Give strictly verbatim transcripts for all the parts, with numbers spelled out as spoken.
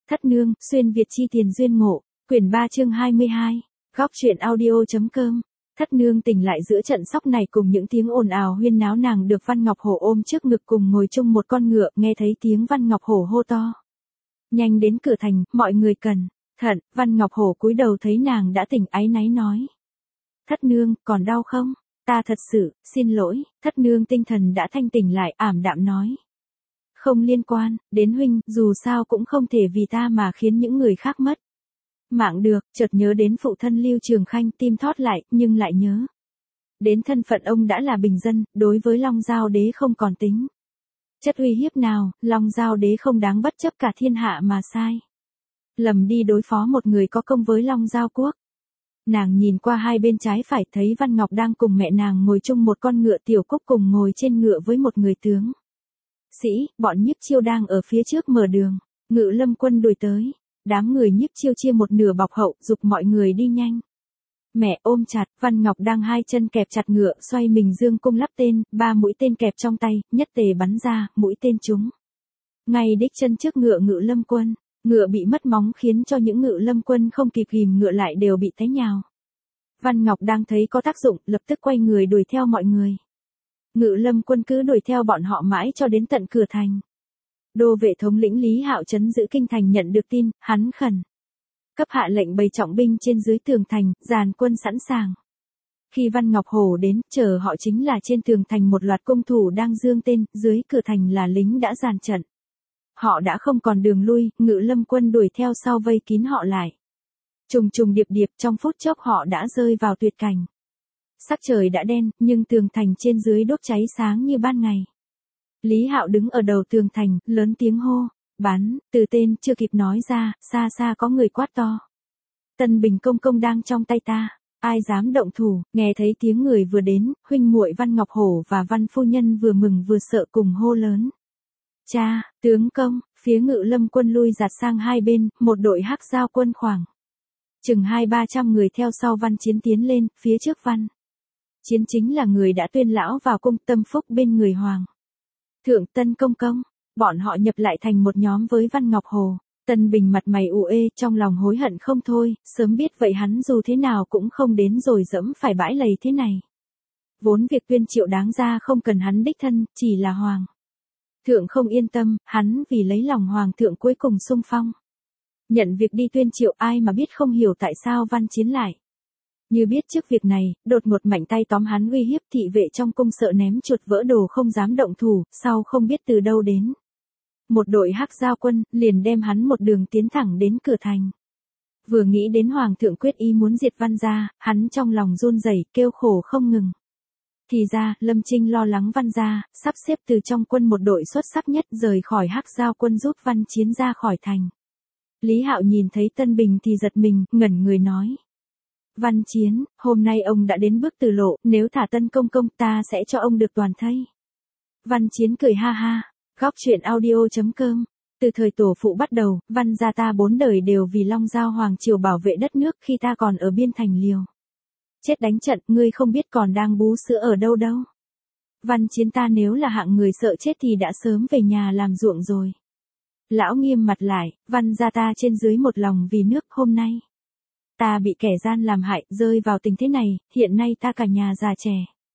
Thất nương, xuyên Việt chi tiền duyên ngộ, quyển ba chương hai mươi hai, góc truyện audio.com. Thất nương tỉnh lại giữa trận sóc này cùng những tiếng ồn ào huyên náo, nàng được Văn Ngọc Hổ ôm trước ngực cùng ngồi chung một con ngựa, nghe thấy tiếng Văn Ngọc Hổ hô to. Nhanh đến cửa thành, mọi người cần thận. Văn Ngọc Hổ cúi đầu thấy nàng đã tỉnh, áy náy nói. Thất nương, còn đau không? Ta thật sự, xin lỗi. Thất nương tinh thần đã thanh tỉnh lại, ảm đạm nói. Không liên quan, đến huynh, dù sao cũng không thể vì ta mà khiến những người khác mất mạng được. Chợt nhớ đến phụ thân Lưu Trường Khanh, tim thót lại, nhưng lại nhớ đến thân phận ông đã là bình dân, đối với Long Giao Đế không còn tính chất uy hiếp nào, Long Giao Đế không đáng bất chấp cả thiên hạ mà sai lầm đi đối phó một người có công với Long Giao Quốc. Nàng nhìn qua hai bên trái phải, thấy Văn Ngọc đang cùng mẹ nàng ngồi chung một con ngựa, Tiểu Cúc cùng ngồi trên ngựa với một người tướng sĩ, bọn Nhiếp Chiêu đang ở phía trước mở đường. Ngự Lâm quân đuổi tới, đám người Nhiếp Chiêu chia một nửa bọc hậu, giục mọi người đi nhanh. Mẹ ôm chặt, Văn Ngọc đang hai chân kẹp chặt ngựa, xoay mình dương cung lắp tên, ba mũi tên kẹp trong tay, nhất tề bắn ra, mũi tên trúng ngay đích chân trước ngựa Ngự Lâm quân. Ngựa bị mất móng khiến cho những Ngự Lâm quân không kịp ghìm ngựa lại đều bị té nhào. Văn Ngọc đang thấy có tác dụng, lập tức quay người đuổi theo mọi người. Ngự Lâm quân cứ đuổi theo bọn họ mãi cho đến tận cửa thành. Đô vệ thống lĩnh Lý Hạo trấn giữ kinh thành nhận được tin, hắn khẩn cấp hạ lệnh bày trọng binh trên dưới tường thành, dàn quân sẵn sàng. Khi Văn Ngọc Hổ đến, chờ họ chính là trên tường thành một loạt cung thủ đang giương tên, dưới cửa thành là lính đã dàn trận. Họ đã không còn đường lui, Ngự Lâm quân đuổi theo sau vây kín họ lại. Trùng trùng điệp điệp, trong phút chốc họ đã rơi vào tuyệt cảnh. Sắc trời đã đen, nhưng tường thành trên dưới đốt cháy sáng như ban ngày. Lý Hạo đứng ở đầu tường thành, lớn tiếng hô, bắn, từ tên chưa kịp nói ra, xa xa có người quát to. Tân Bình công công đang trong tay ta, ai dám động thủ? Nghe thấy tiếng người vừa đến, huynh muội Văn Ngọc Hổ và Văn phu nhân vừa mừng vừa sợ cùng hô lớn. Cha, tướng công, phía Ngự Lâm quân lui giạt sang hai bên, một đội Hắc Giao quân khoảng chừng hai ba trăm người theo sau Văn Chiến tiến lên, phía trước Văn Chiến chính là người đã tuyên lão vào cung, tâm phúc bên người hoàng thượng Tân công công. Bọn họ nhập lại thành một nhóm với Văn Ngọc Hồ. Tân Bình mặt mày u ê, trong lòng hối hận không thôi, sớm biết vậy hắn dù thế nào cũng không đến rồi dẫm phải bãi lầy thế này. Vốn việc tuyên triệu đáng ra không cần hắn đích thân, chỉ là hoàng thượng không yên tâm, hắn vì lấy lòng hoàng thượng cuối cùng xung phong nhận việc đi tuyên triệu. Ai mà biết không hiểu tại sao Văn Chiến lại như biết trước việc này, đột ngột mạnh tay tóm hắn uy hiếp. Thị vệ trong cung sợ ném chuột vỡ đồ không dám động thủ, sau không biết từ đâu đến một đội Hắc Giao quân, liền đem hắn một đường tiến thẳng đến cửa thành. Vừa nghĩ đến hoàng thượng quyết ý muốn diệt Văn gia, hắn trong lòng run rẩy, kêu khổ không ngừng. Thì ra, Lâm Trinh lo lắng Văn gia, sắp xếp từ trong quân một đội xuất sắc nhất rời khỏi Hắc Giao quân giúp Văn Chiến ra khỏi thành. Lý Hạo nhìn thấy Tân Bình thì giật mình, ngẩn người nói. Văn Chiến, hôm nay ông đã đến bước tử lộ, nếu thả Tân công công ta sẽ cho ông được toàn thây. Văn Chiến cười ha ha, góc truyện audio.com. Từ thời tổ phụ bắt đầu, Văn gia ta bốn đời đều vì Long Giao Hoàng triều bảo vệ đất nước. Khi ta còn ở biên thành liều chết đánh trận, ngươi không biết còn đang bú sữa ở đâu đâu. Văn Chiến ta nếu là hạng người sợ chết thì đã sớm về nhà làm ruộng rồi. Lão nghiêm mặt lại, Văn gia ta trên dưới một lòng vì nước. Hôm nay ta bị kẻ gian làm hại, rơi vào tình thế này, hiện nay ta cả nhà già trẻ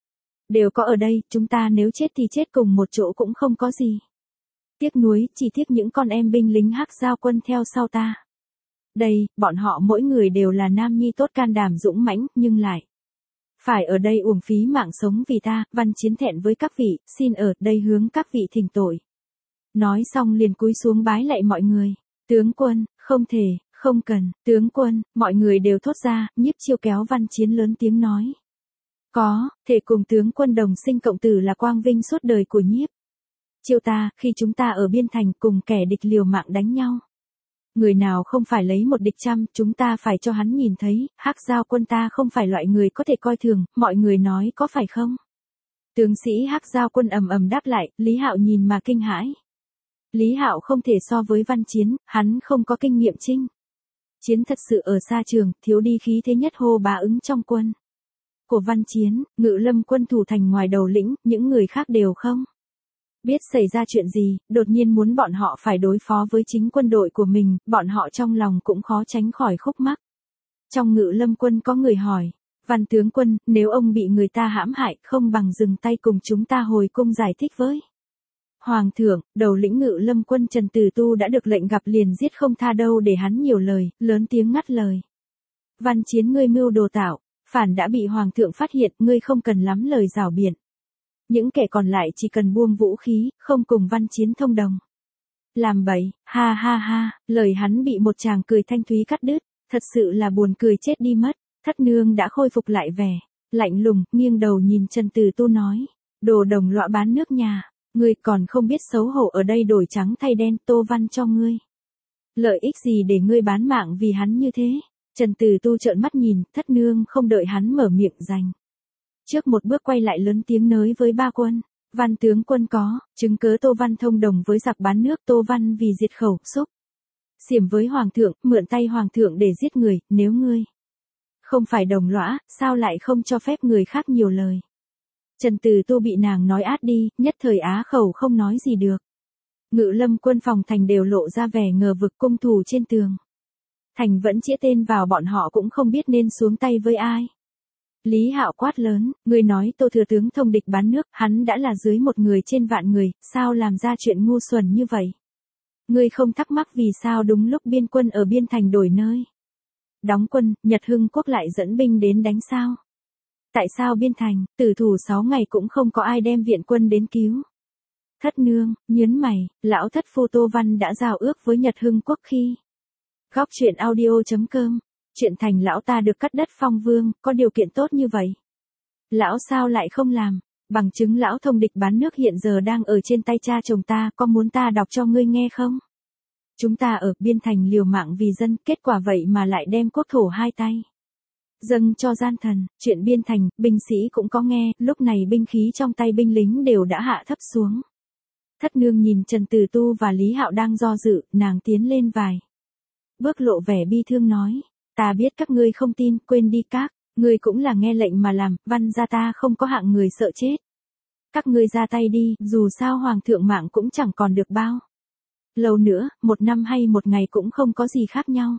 đều có ở đây, chúng ta nếu chết thì chết cùng một chỗ cũng không có gì tiếc nuối, chỉ tiếc những con em binh lính Hắc Giao quân theo sau ta. Đây, bọn họ mỗi người đều là nam nhi tốt, can đảm dũng mãnh, nhưng lại phải ở đây uổng phí mạng sống vì ta. Văn Chiến thẹn với các vị, xin ở đây hướng các vị thỉnh tội. Nói xong liền cúi xuống bái lạy mọi người. Tướng quân, không thể, không cần, tướng quân, mọi người đều thốt ra. Nhiếp Chiêu kéo Văn Chiến lớn tiếng nói. Có, thể cùng tướng quân đồng sinh cộng tử là quang vinh suốt đời của Nhiếp Chiêu ta. Khi chúng ta ở biên thành cùng kẻ địch liều mạng đánh nhau, người nào không phải lấy một địch trăm, chúng ta phải cho hắn nhìn thấy, Hắc Giao quân ta không phải loại người có thể coi thường, mọi người nói có phải không? Tướng sĩ Hắc Giao quân ầm ầm đáp lại, Lý Hạo nhìn mà kinh hãi. Lý Hạo không thể so với Văn Chiến, hắn không có kinh nghiệm chinh chiến thật sự ở xa trường, thiếu đi khí thế nhất hô bá ứng trong quân của Văn Chiến. Ngự Lâm quân thủ thành ngoài đầu lĩnh, những người khác đều không Biết xảy ra chuyện gì, đột nhiên muốn bọn họ phải đối phó với chính quân đội của mình, bọn họ trong lòng cũng khó tránh khỏi khúc mắc. Trong Ngự Lâm quân có người hỏi, Văn tướng quân, nếu ông bị người ta hãm hại, không bằng dừng tay cùng chúng ta hồi cung giải thích với. Hoàng thượng, đầu lĩnh Ngự Lâm quân Trần Tử Tu đã được lệnh gặp liền giết không tha đâu để hắn nhiều lời, lớn tiếng ngắt lời. Văn Chiến ngươi mưu đồ tạo, phản đã bị Hoàng thượng phát hiện, ngươi không cần lắm lời rảo biện. Những kẻ còn lại chỉ cần buông vũ khí, không cùng Văn Chiến thông đồng. Làm bậy, ha ha ha, lời hắn bị một chàng cười thanh thúy cắt đứt, thật sự là buồn cười chết đi mất. Thất nương đã khôi phục lại vẻ, lạnh lùng, nghiêng đầu nhìn Trần Tử Tu nói, đồ đồng lõa bán nước nhà, ngươi còn không biết xấu hổ ở đây đổi trắng thay đen, Tô Văn cho ngươi. Lợi ích gì để ngươi bán mạng vì hắn như thế? Trần Tử Tu trợn mắt nhìn, thất nương không đợi hắn mở miệng giành. Trước một bước quay lại lớn tiếng nới với ba quân, Văn tướng quân có, chứng cớ Tô Văn thông đồng với giặc bán nước, Tô Văn vì diệt khẩu, xúc. Xiểm với Hoàng thượng, mượn tay Hoàng thượng để giết người, nếu ngươi không phải đồng lõa, sao lại không cho phép người khác nhiều lời. Trần Tử Tu bị nàng nói át đi, nhất thời á khẩu không nói gì được. Ngự Lâm quân phòng thành đều lộ ra vẻ ngờ vực, cung thủ trên tường. Thành vẫn chĩa tên vào bọn họ cũng không biết nên xuống tay với ai. Lý Hạo quát lớn, ngươi nói Tô thừa tướng thông địch bán nước, hắn đã là dưới một người trên vạn người, sao làm ra chuyện ngu xuẩn như vậy? Ngươi không thắc mắc vì sao đúng lúc biên quân ở biên thành đổi nơi đóng quân, Nhật Hưng quốc lại dẫn binh đến đánh sao? Tại sao biên thành, tử thủ sáu ngày cũng không có ai đem viện quân đến cứu? Thất nương, nhớn mày, lão thất phu Tô Văn đã giao ước với Nhật Hưng quốc khi. Góc truyện audio chấm com, chuyện thành lão ta được cắt đất phong vương, có điều kiện tốt như vậy. Lão sao lại không làm, bằng chứng lão thông địch bán nước hiện giờ đang ở trên tay cha chồng ta, có muốn ta đọc cho ngươi nghe không? Chúng ta ở biên thành liều mạng vì dân, kết quả vậy mà lại đem quốc thổ hai tay dâng cho gian thần. Chuyện biên thành, binh sĩ cũng có nghe, lúc này binh khí trong tay binh lính đều đã hạ thấp xuống. Thất nương nhìn Trần Tử Tu và Lý Hạo đang do dự, nàng tiến lên vài bước lộ vẻ bi thương nói, ta biết các ngươi không tin, quên đi các, ngươi cũng là nghe lệnh mà làm, Văn gia ta không có hạng người sợ chết. Các ngươi ra tay đi, dù sao Hoàng thượng mạng cũng chẳng còn được bao lâu nữa, một năm hay một ngày cũng không có gì khác nhau.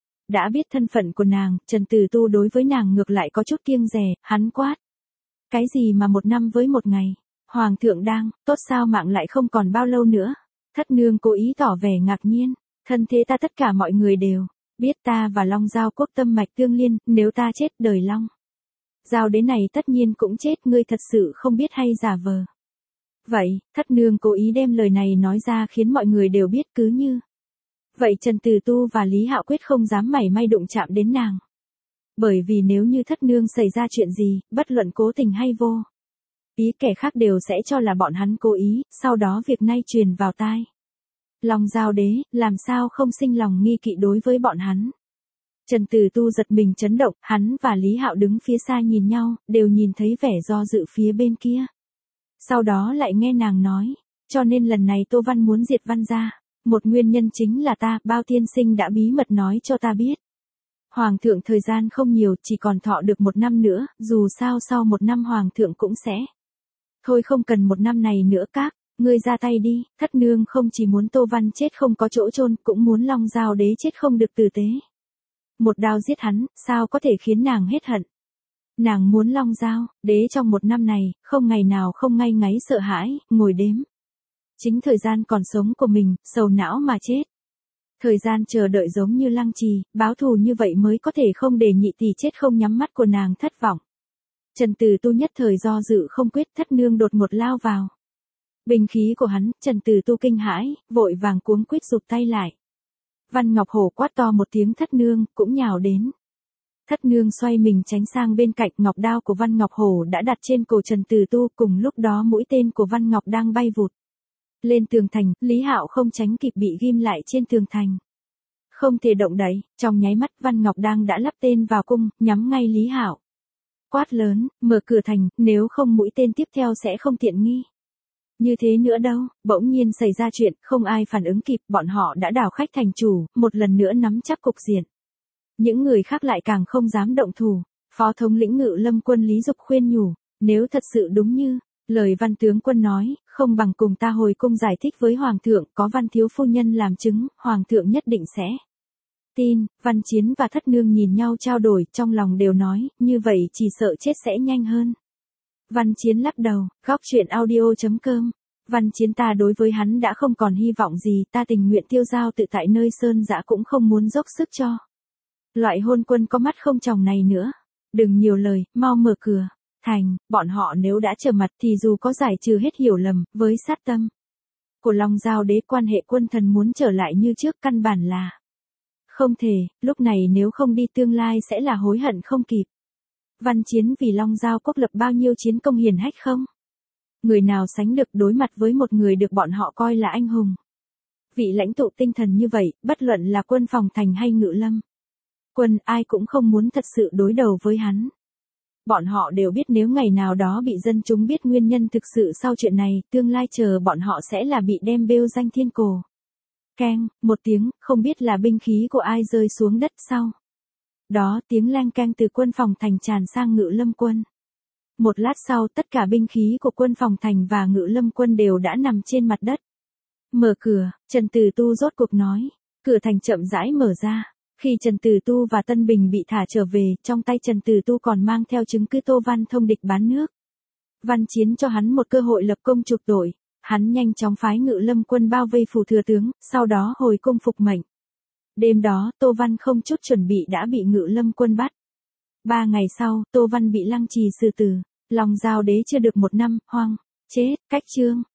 Đã biết thân phận của nàng, Trần Tử Tu đối với nàng ngược lại có chút kiêng dè, hắn quát. Cái gì mà một năm với một ngày? Hoàng thượng đang, tốt sao mạng lại không còn bao lâu nữa? Thất nương cố ý tỏ vẻ ngạc nhiên, thân thế ta tất cả mọi người đều biết, ta và Long Giao quốc tâm mạch tương liên, nếu ta chết đời Long Giao đến này tất nhiên cũng chết, ngươi thật sự không biết hay giả vờ. Vậy, thất nương cố ý đem lời này nói ra khiến mọi người đều biết, cứ như vậy Trần Tử Tu và Lý Hạo quyết không dám mảy may đụng chạm đến nàng. Bởi vì nếu như thất nương xảy ra chuyện gì, bất luận cố tình hay vô ý, kẻ khác đều sẽ cho là bọn hắn cố ý, sau đó việc nay truyền vào tai Long Giao đế, làm sao không sinh lòng nghi kỵ đối với bọn hắn. Trần Tử Tu giật mình chấn động, hắn và Lý Hạo đứng phía xa nhìn nhau, đều nhìn thấy vẻ do dự phía bên kia. Sau đó lại nghe nàng nói, cho nên lần này Tô Văn muốn diệt Văn gia, một nguyên nhân chính là ta, Bao tiên sinh đã bí mật nói cho ta biết. Hoàng thượng thời gian không nhiều, chỉ còn thọ được một năm nữa, dù sao sau một năm Hoàng thượng cũng sẽ. Thôi không cần một năm này nữa các, ngươi ra tay đi, thất nương không chỉ muốn Tô Văn chết không có chỗ chôn, cũng muốn Long Giao đế chết không được tử tế. Một đao giết hắn, sao có thể khiến nàng hết hận. Nàng muốn Long Giao đế trong một năm này, không ngày nào không ngay ngáy sợ hãi, ngồi đếm chính thời gian còn sống của mình, sầu não mà chết. Thời gian chờ đợi giống như lăng trì, báo thù như vậy mới có thể không để nhị tỷ chết không nhắm mắt của nàng thất vọng. Trần Tử Tu nhất thời do dự không quyết, thất nương đột ngột lao vào binh khí của hắn, Trần Tử Tu kinh hãi, vội vàng cuống quýt rụt tay lại. Văn Ngọc Hổ quát to một tiếng, thất nương cũng nhào đến. Thất nương xoay mình tránh sang bên cạnh, ngọc đao của Văn Ngọc Hổ đã đặt trên cổ Trần Tử Tu, cùng lúc đó mũi tên của Văn Ngọc đang bay vụt lên tường thành, Lý Hạo không tránh kịp bị ghim lại trên tường thành. Không thể động đậy, trong nháy mắt Văn Ngọc đang đã lắp tên vào cung, nhắm ngay Lý Hạo. Quát lớn, mở cửa thành, nếu không mũi tên tiếp theo sẽ không tiện nghi. Như thế nữa đâu, bỗng nhiên xảy ra chuyện, không ai phản ứng kịp, bọn họ đã đảo khách thành chủ, một lần nữa nắm chắc cục diện. Những người khác lại càng không dám động thủ. Phó thống lĩnh Ngự Lâm quân Lý Dục khuyên nhủ, nếu thật sự đúng như Lời Văn tướng quân nói, không bằng cùng ta hồi cung giải thích với Hoàng thượng, có Văn thiếu phu nhân làm chứng, Hoàng thượng nhất định sẽ tin. Văn Chiến và Thất Nương nhìn nhau trao đổi, trong lòng đều nói, như vậy chỉ sợ chết sẽ nhanh hơn. Văn Chiến lắc đầu, góc truyện audio.com. Văn Chiến ta đối với hắn đã không còn hy vọng gì, ta tình nguyện tiêu dao tự tại nơi sơn dã cũng không muốn dốc sức cho loại hôn quân có mắt không tròng này nữa. Đừng nhiều lời, mau mở cửa. Thành, bọn họ nếu đã trở mặt thì dù có giải trừ hết hiểu lầm, với sát tâm của Long Giao Đế, quan hệ quân thần muốn trở lại như trước căn bản là không thể, lúc này nếu không đi tương lai sẽ là hối hận không kịp. Văn Chiến vì Long Giao Quốc lập bao nhiêu chiến công hiển hách không? Người nào sánh được đối mặt với một người được bọn họ coi là anh hùng. Vị lãnh tụ tinh thần như vậy, bất luận là quân phòng thành hay ngự lâm quân, ai cũng không muốn thật sự đối đầu với hắn. Bọn họ đều biết nếu ngày nào đó bị dân chúng biết nguyên nhân thực sự sau chuyện này, tương lai chờ bọn họ sẽ là bị đem bêu danh thiên cổ. Keng, một tiếng, không biết là binh khí của ai rơi xuống đất sau. Đó, tiếng leng keng từ quân phòng thành tràn sang ngự lâm quân. Một lát sau, tất cả binh khí của quân phòng thành và ngự lâm quân đều đã nằm trên mặt đất. Mở cửa, Trần Từ Tu rốt cuộc nói. Cửa thành chậm rãi mở ra. Khi Trần Từ Tu và Tân Bình bị thả trở về, trong tay Trần Từ Tu còn mang theo chứng cứ Tô Văn thông địch bán nước. Văn Chiến cho hắn một cơ hội lập công chuộc tội. Hắn nhanh chóng phái ngự lâm quân bao vây phủ thừa tướng, sau đó hồi cung phục mệnh. Đêm đó, Tô Văn không chút chuẩn bị đã bị ngự lâm quân bắt. Ba ngày sau, Tô Văn bị lăng trì xử tử. Long Giao Đế chưa được một năm, hoang, chết, cách chương.